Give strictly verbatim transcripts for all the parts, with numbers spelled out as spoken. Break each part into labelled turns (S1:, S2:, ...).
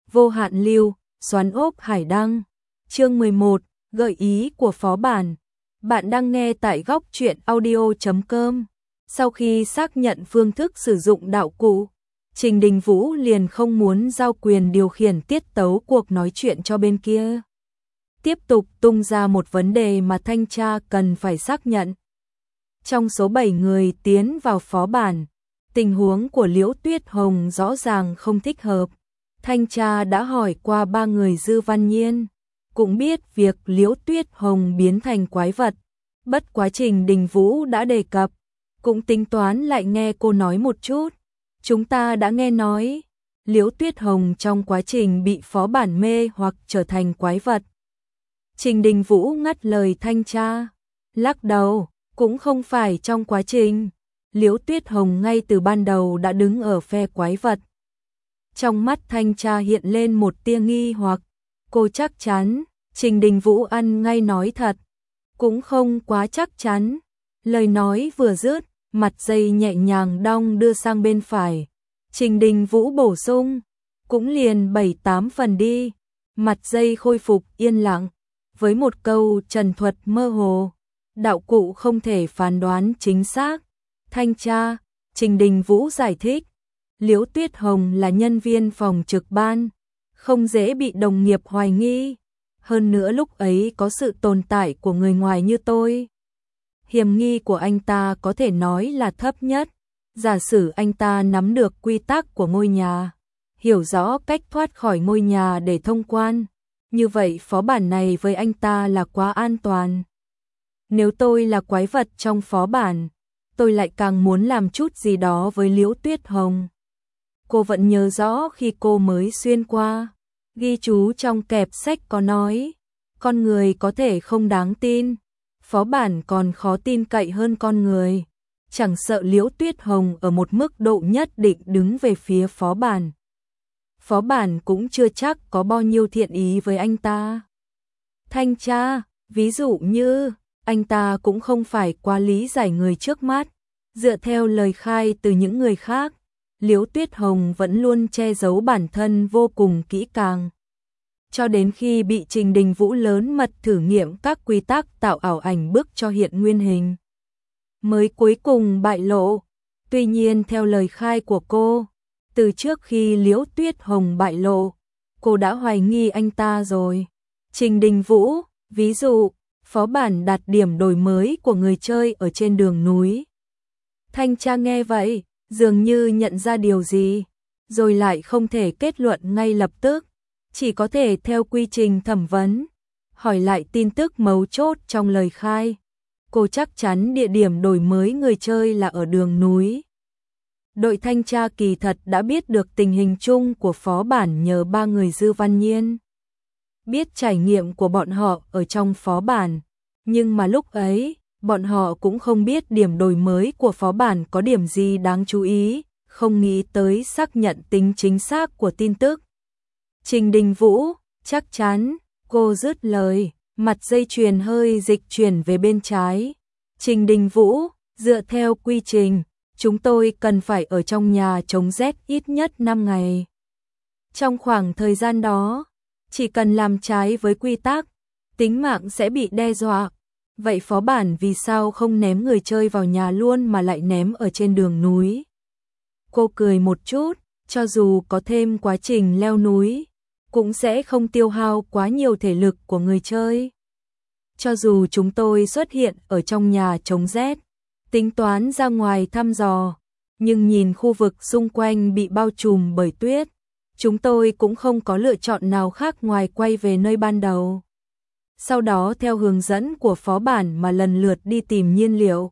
S1: Vô hạn lưu, xoắn ốc hải đăng. Chương mười một, gợi ý của phó bản. Bạn đang nghe tại góc truyện audio chấm com. Sau khi xác nhận phương thức sử dụng đạo cụ, Trình Đình Vũ liền không muốn giao quyền điều khiển tiết tấu cuộc nói chuyện cho bên kia. Tiếp tục tung ra một vấn đề mà thanh tra cần phải xác nhận. Trong số bảy người tiến vào phó bản, tình huống của Liễu Tuyết Hồng rõ ràng không thích hợp. Thanh tra đã hỏi qua ba người Dư Văn Nhiên, cũng biết việc Liễu Tuyết Hồng biến thành quái vật. Bất quá Trình Đình Vũ đã đề cập, cũng tính toán lại nghe cô nói một chút. Chúng ta đã nghe nói, Liễu Tuyết Hồng trong quá trình bị phó bản mê hoặc trở thành quái vật. Trình Đình Vũ ngắt lời thanh tra, lắc đầu, cũng không phải trong quá trình. Liễu Tuyết Hồng ngay từ ban đầu đã đứng ở phe quái vật. Trong mắt thanh tra hiện lên một tia nghi hoặc, cô chắc chắn. Trình Đình Vũ ăn ngay nói thật, cũng không quá chắc chắn. Lời nói vừa dứt, mặt dây nhẹ nhàng đong đưa sang bên phải. Trình Đình Vũ bổ sung, cũng liền bảy tám phần đi. Mặt dây khôi phục yên lặng, với một câu trần thuật mơ hồ. Đạo cụ không thể phán đoán chính xác. Thanh tra, Trình Đình Vũ giải thích, Liễu Tuyết Hồng là nhân viên phòng trực ban, không dễ bị đồng nghiệp hoài nghi. Hơn nữa lúc ấy có sự tồn tại của người ngoài như tôi. Hiểm nghi của anh ta có thể nói là thấp nhất. Giả sử anh ta nắm được quy tắc của ngôi nhà, hiểu rõ cách thoát khỏi ngôi nhà để thông quan, như vậy phó bản này với anh ta là quá an toàn. Nếu tôi là quái vật trong phó bản, tôi lại càng muốn làm chút gì đó với Liễu Tuyết Hồng. Cô vẫn nhớ rõ khi cô mới xuyên qua, ghi chú trong kẹp sách có nói, con người có thể không đáng tin, phó bản còn khó tin cậy hơn con người. Chẳng sợ Liễu Tuyết Hồng ở một mức độ nhất định đứng về phía phó bản. Phó bản cũng chưa chắc có bao nhiêu thiện ý với anh ta. Thanh tra, ví dụ như, anh ta cũng không phải quá lý giải người trước mắt. Dựa theo lời khai từ những người khác, Liễu Tuyết Hồng vẫn luôn che giấu bản thân vô cùng kỹ càng. Cho đến khi bị Trình Đình Vũ lớn mật thử nghiệm các quy tắc tạo ảo ảnh bức cho hiện nguyên hình, mới cuối cùng bại lộ. Tuy nhiên theo lời khai của cô, từ trước khi Liễu Tuyết Hồng bại lộ, cô đã hoài nghi anh ta rồi. Trình Đình Vũ, ví dụ, phó bản đạt điểm đổi mới của người chơi ở trên đường núi. Thanh tra nghe vậy, dường như nhận ra điều gì, rồi lại không thể kết luận ngay lập tức, chỉ có thể theo quy trình thẩm vấn, hỏi lại tin tức mấu chốt trong lời khai. Cô chắc chắn địa điểm đổi mới người chơi là ở đường núi. Đội thanh tra kỳ thật đã biết được tình hình chung của phó bản nhờ ba người Dư Văn Nhiên. Biết trải nghiệm của bọn họ ở trong phó bản, nhưng mà lúc ấy, bọn họ cũng không biết điểm đổi mới của phó bản có điểm gì đáng chú ý, không nghĩ tới xác nhận tính chính xác của tin tức. Trình Đình Vũ, chắc chắn, cô dứt lời, mặt dây chuyền hơi dịch chuyển về bên trái. Trình Đình Vũ, dựa theo quy trình, chúng tôi cần phải ở trong nhà chống rét ít nhất năm ngày. Trong khoảng thời gian đó, chỉ cần làm trái với quy tắc, tính mạng sẽ bị đe dọa. Vậy phó bản vì sao không ném người chơi vào nhà luôn mà lại ném ở trên đường núi? Cô cười một chút, cho dù có thêm quá trình leo núi, cũng sẽ không tiêu hao quá nhiều thể lực của người chơi. Cho dù chúng tôi xuất hiện ở trong nhà chống rét, tính toán ra ngoài thăm dò, nhưng nhìn khu vực xung quanh bị bao trùm bởi tuyết, chúng tôi cũng không có lựa chọn nào khác ngoài quay về nơi ban đầu. Sau đó theo hướng dẫn của phó bản mà lần lượt đi tìm nhiên liệu,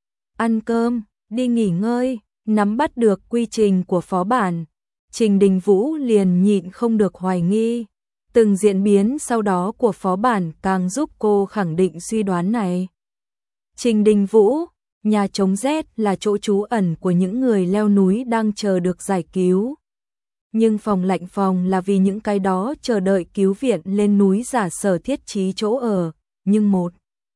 S1: ăn cơm, đi nghỉ ngơi, nắm bắt được quy trình của phó bản. Trình Đình Vũ liền nhịn không được hoài nghi. Từng diễn biến sau đó của phó bản càng giúp cô khẳng định suy đoán này. Trình Đình Vũ, nhà chống rét là chỗ trú ẩn của những người leo núi đang chờ được giải cứu. Nhưng phòng lạnh phòng là vì những cái đó chờ đợi cứu viện lên núi giả sở thiết trí chỗ ở, nhưng một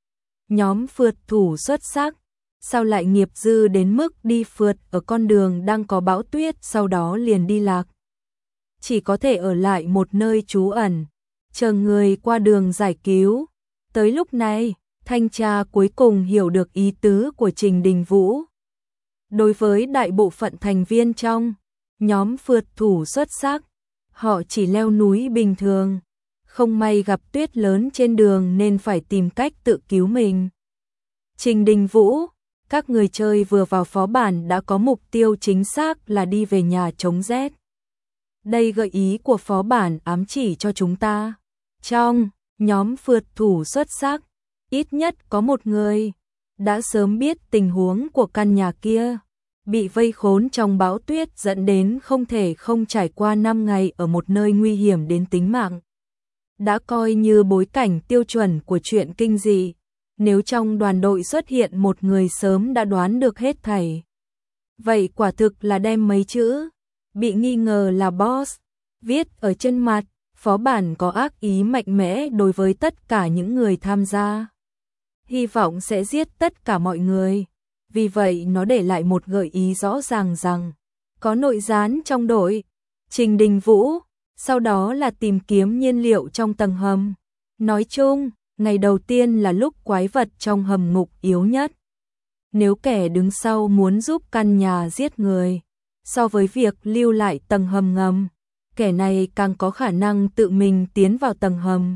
S1: nhóm phượt thủ xuất sắc, sao lại nghiệp dư đến mức đi phượt ở con đường đang có bão tuyết sau đó liền đi lạc. chỉ có thể ở lại một nơi trú ẩn, chờ người qua đường giải cứu. Tới lúc này, thanh tra cuối cùng hiểu được ý tứ của Trình Đình Vũ. Đối với đại bộ phận thành viên trong nhóm phượt thủ xuất sắc, họ chỉ leo núi bình thường, không may gặp tuyết lớn trên đường nên phải tìm cách tự cứu mình. Trình Đình Vũ, các người chơi vừa vào phó bản đã có mục tiêu chính xác là đi về nhà chống rét. Đây gợi ý của phó bản ám chỉ cho chúng ta. Trong nhóm phượt thủ xuất sắc, ít nhất có một người đã sớm biết tình huống của căn nhà kia, bị vây khốn trong bão tuyết dẫn đến không thể không trải qua năm ngày ở một nơi nguy hiểm đến tính mạng. Đã coi như bối cảnh tiêu chuẩn của chuyện kinh dị, nếu trong đoàn đội xuất hiện một người sớm đã đoán được hết thảy. Vậy quả thực là đem mấy chữ bị nghi ngờ là boss viết ở chân mặt, phó bản có ác ý mạnh mẽ đối với tất cả những người tham gia. Hy vọng sẽ giết tất cả mọi người. Vì vậy nó để lại một gợi ý rõ ràng rằng có nội gián trong đội. Trình Đình Vũ, sau đó là tìm kiếm nhiên liệu trong tầng hầm. Nói chung, ngày đầu tiên là lúc quái vật trong hầm ngục yếu nhất. Nếu kẻ đứng sau muốn giúp căn nhà giết người, so với việc lưu lại tầng hầm ngầm, kẻ này càng có khả năng tự mình tiến vào tầng hầm.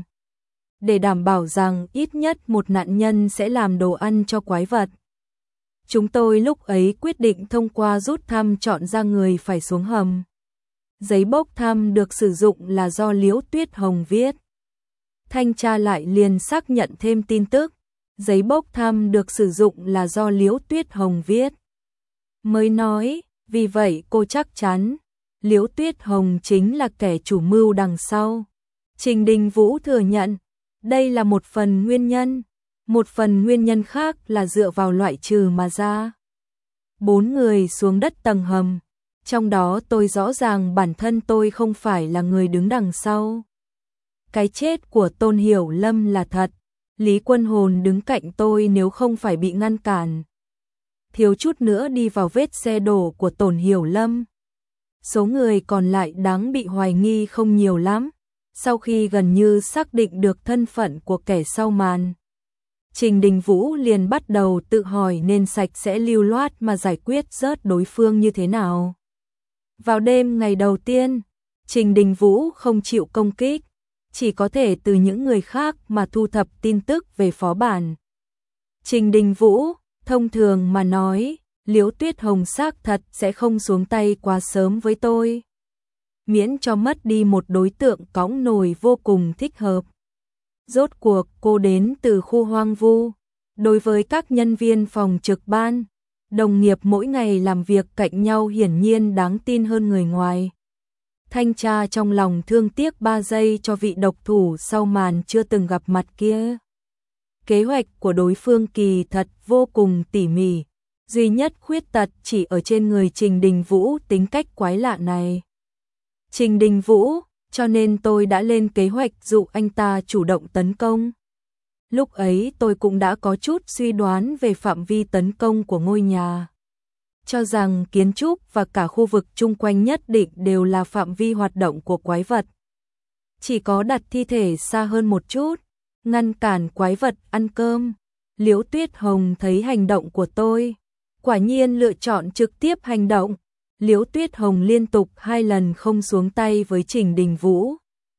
S1: Để đảm bảo rằng ít nhất một nạn nhân sẽ làm đồ ăn cho quái vật. Chúng tôi lúc ấy quyết định thông qua rút thăm chọn ra người phải xuống hầm. Giấy bốc thăm được sử dụng là do Liễu Tuyết Hồng viết. Thanh tra lại liền xác nhận thêm tin tức. Giấy bốc thăm được sử dụng là do Liễu Tuyết Hồng viết. Mới nói, vì vậy cô chắc chắn, Liễu Tuyết Hồng chính là kẻ chủ mưu đằng sau. Trình Đình Vũ thừa nhận, đây là một phần nguyên nhân. Một phần nguyên nhân khác là dựa vào loại trừ mà ra. Bốn người xuống đất tầng hầm, trong đó tôi rõ ràng bản thân tôi không phải là người đứng đằng sau. Cái chết của Tôn Hiểu Lâm là thật, Lý Quân Hồn đứng cạnh tôi nếu không phải bị ngăn cản. Thiếu chút nữa đi vào vết xe đổ của Tôn Hiểu Lâm. Số người còn lại đáng bị hoài nghi không nhiều lắm, sau khi gần như xác định được thân phận của kẻ sau màn. Trình Đình Vũ liền bắt đầu tự hỏi nên sạch sẽ lưu loát mà giải quyết rớt đối phương như thế nào. Vào đêm ngày đầu tiên, Trình Đình Vũ không chịu công kích, chỉ có thể từ những người khác mà thu thập tin tức về phó bản. Trình Đình Vũ, thông thường mà nói, Liễu Tuyết Hồng xác thật sẽ không xuống tay quá sớm với tôi. Miễn cho mất đi một đối tượng cõng nồi vô cùng thích hợp. Rốt cuộc cô đến từ khu hoang vu. Đối với các nhân viên phòng trực ban, đồng nghiệp mỗi ngày làm việc cạnh nhau hiển nhiên đáng tin hơn người ngoài. Thanh tra trong lòng thương tiếc ba giây cho vị độc thủ sau màn chưa từng gặp mặt kia. Kế hoạch của đối phương kỳ thật vô cùng tỉ mỉ, duy nhất khuyết tật chỉ ở trên người Trình Đình Vũ tính cách quái lạ này. Trình Đình Vũ, cho nên tôi đã lên kế hoạch dụ anh ta chủ động tấn công. Lúc ấy tôi cũng đã có chút suy đoán về phạm vi tấn công của ngôi nhà. Cho rằng kiến trúc và cả khu vực chung quanh nhất định đều là phạm vi hoạt động của quái vật. Chỉ có đặt thi thể xa hơn một chút, ngăn cản quái vật ăn cơm. Liễu Tuyết Hồng thấy hành động của tôi, quả nhiên lựa chọn trực tiếp hành động. Liễu Tuyết Hồng liên tục hai lần không xuống tay với Trình Đình Vũ,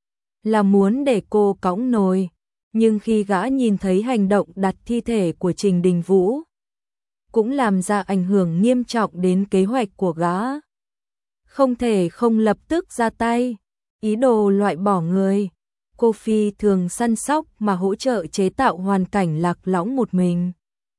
S1: là muốn để cô cõng nồi, nhưng khi gã nhìn thấy hành động đặt thi thể của Trình Đình Vũ, cũng làm ra ảnh hưởng nghiêm trọng đến kế hoạch của gã. Không thể không lập tức ra tay, ý đồ loại bỏ người. Cô phi thường săn sóc mà hỗ trợ chế tạo hoàn cảnh lạc lõng một mình.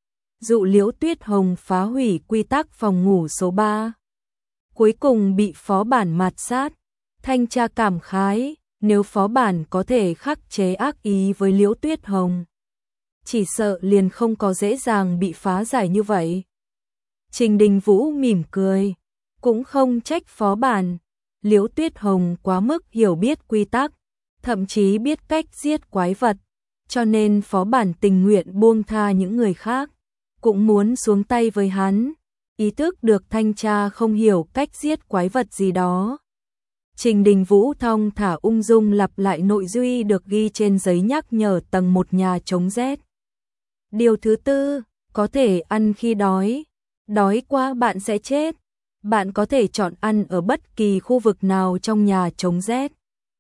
S1: Dụ Liễu Tuyết Hồng phá hủy quy tắc phòng ngủ số ba. Cuối cùng bị phó bản mạt sát. Thanh tra cảm khái, nếu phó bản có thể khắc chế ác ý với Liễu Tuyết Hồng, chỉ sợ liền không có dễ dàng bị phá giải như vậy. Trình Đình Vũ mỉm cười, cũng không trách phó bản. Liễu Tuyết Hồng quá mức hiểu biết quy tắc, thậm chí biết cách giết quái vật, cho nên phó bản tình nguyện buông tha những người khác, cũng muốn xuống tay với hắn. Ý thức được thanh tra không hiểu cách giết quái vật gì đó. Trình Đình Vũ thong thả ung dung lặp lại nội duy được ghi trên giấy nhắc nhở tầng một nhà chống rét. Điều thứ tư, có thể ăn khi đói. Đói quá bạn sẽ chết. Bạn có thể chọn ăn ở bất kỳ khu vực nào trong nhà chống rét.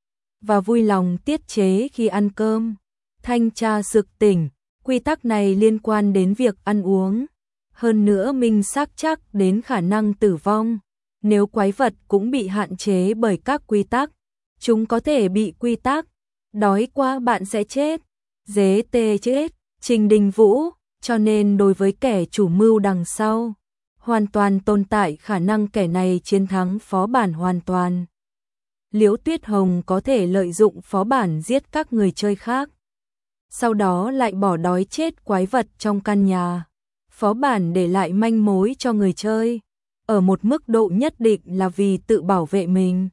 S1: Và vui lòng tiết chế khi ăn cơm. Thanh tra sực tỉnh, quy tắc này liên quan đến việc ăn uống. Hơn nữa minh xác chắc đến khả năng tử vong. Nếu quái vật cũng bị hạn chế bởi các quy tắc, chúng có thể bị quy tắc. Đói quá bạn sẽ chết. Dế tê chết. Trình Đình Vũ, cho nên đối với kẻ chủ mưu đằng sau, hoàn toàn tồn tại khả năng kẻ này chiến thắng phó bản hoàn toàn. Liễu Tuyết Hồng có thể lợi dụng phó bản giết các người chơi khác, sau đó lại bỏ đói chết quái vật trong căn nhà. Phó bản để lại manh mối cho người chơi, ở một mức độ nhất định là vì tự bảo vệ mình.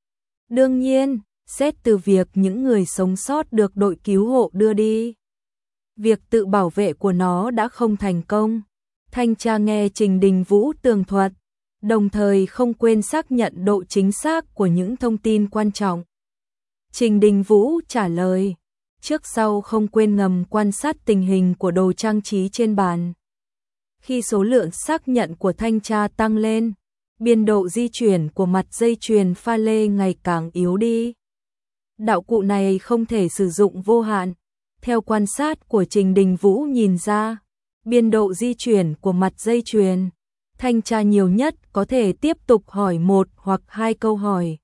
S1: Đương nhiên, xét từ việc những người sống sót được đội cứu hộ đưa đi, việc tự bảo vệ của nó đã không thành công. Thanh tra nghe Trình Đình Vũ tường thuật, đồng thời không quên xác nhận độ chính xác của những thông tin quan trọng. Trình Đình Vũ trả lời, trước sau không quên ngầm quan sát tình hình của đồ trang trí trên bàn. Khi số lượng xác nhận của thanh tra tăng lên, biên độ di chuyển của mặt dây chuyền pha lê ngày càng yếu đi. Đạo cụ này không thể sử dụng vô hạn. Theo quan sát của Trình Đình Vũ nhìn ra, biên độ di chuyển của mặt dây chuyền, thanh tra nhiều nhất có thể tiếp tục hỏi một hoặc hai câu hỏi.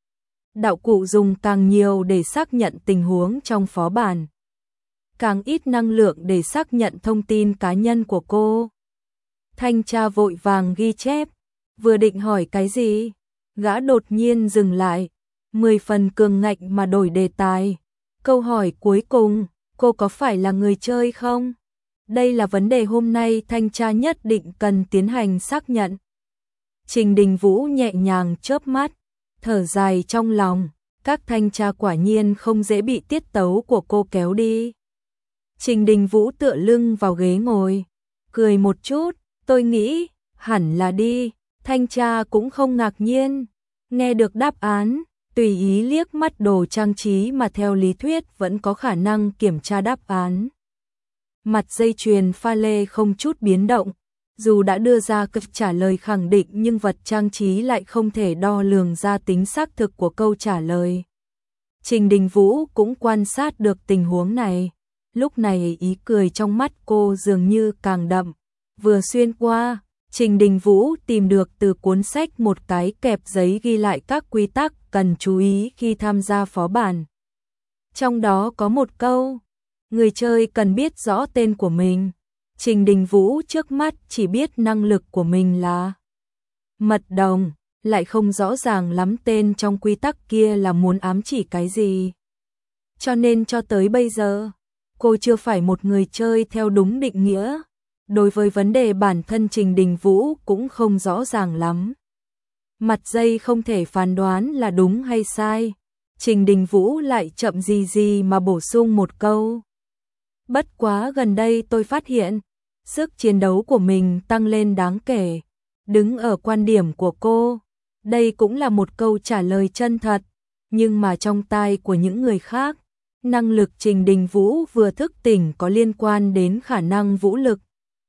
S1: Đạo cụ dùng càng nhiều để xác nhận tình huống trong phó bản, càng ít năng lượng để xác nhận thông tin cá nhân của cô. Thanh tra vội vàng ghi chép, vừa định hỏi cái gì, gã đột nhiên dừng lại, mười phần cường ngạnh mà đổi đề tài. Câu hỏi cuối cùng, cô có phải là người chơi không? Đây là vấn đề hôm nay thanh tra nhất định cần tiến hành xác nhận. Trình Đình Vũ nhẹ nhàng chớp mắt, thở dài trong lòng, các thanh tra quả nhiên không dễ bị tiết tấu của cô kéo đi. Trình Đình Vũ tựa lưng vào ghế ngồi, cười một chút, tôi nghĩ, hẳn là đi. Thanh tra cũng không ngạc nhiên, nghe được đáp án, tùy ý liếc mắt đồ trang trí mà theo lý thuyết vẫn có khả năng kiểm tra đáp án. Mặt dây chuyền pha lê không chút biến động, dù đã đưa ra câu trả lời khẳng định nhưng vật trang trí lại không thể đo lường ra tính xác thực của câu trả lời. Trình Đình Vũ cũng quan sát được tình huống này, lúc này ý cười trong mắt cô dường như càng đậm. Vừa xuyên qua, Trình Đình Vũ tìm được từ cuốn sách một cái kẹp giấy ghi lại các quy tắc cần chú ý khi tham gia phó bản. Trong đó có một câu, người chơi cần biết rõ tên của mình. Trình Đình Vũ trước mắt chỉ biết năng lực của mình là mật đồng, lại không rõ ràng lắm tên trong quy tắc kia là muốn ám chỉ cái gì. Cho nên cho tới bây giờ, cô chưa phải một người chơi theo đúng định nghĩa. Đối với vấn đề bản thân Trình Đình Vũ cũng không rõ ràng lắm. Mặt dây không thể phán đoán là đúng hay sai. Trình Đình Vũ lại chậm gì gì mà bổ sung một câu. Bất quá gần đây tôi phát hiện, sức chiến đấu của mình tăng lên đáng kể. Đứng ở quan điểm của cô, đây cũng là một câu trả lời chân thật. Nhưng mà trong tai của những người khác, năng lực Trình Đình Vũ vừa thức tỉnh có liên quan đến khả năng vũ lực.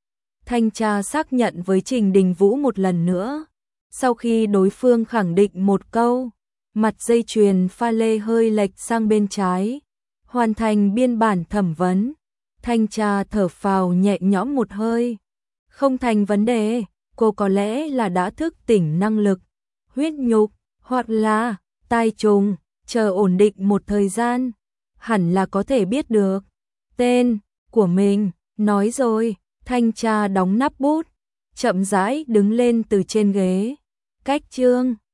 S1: Thanh tra xác nhận với Trình Đình Vũ một lần nữa. Sau khi đối phương khẳng định một câu, mặt dây chuyền pha lê hơi lệch sang bên trái. Hoàn thành biên bản thẩm vấn. Thanh tra thở phào nhẹ nhõm một hơi. Không thành vấn đề, cô có lẽ là đã thức tỉnh năng lực, huyết nhục, hoặc là tai trùng, chờ ổn định một thời gian. Hẳn là có thể biết được tên của mình, nói rồi. Thanh tra đóng nắp bút, chậm rãi đứng lên từ trên ghế. Cách chương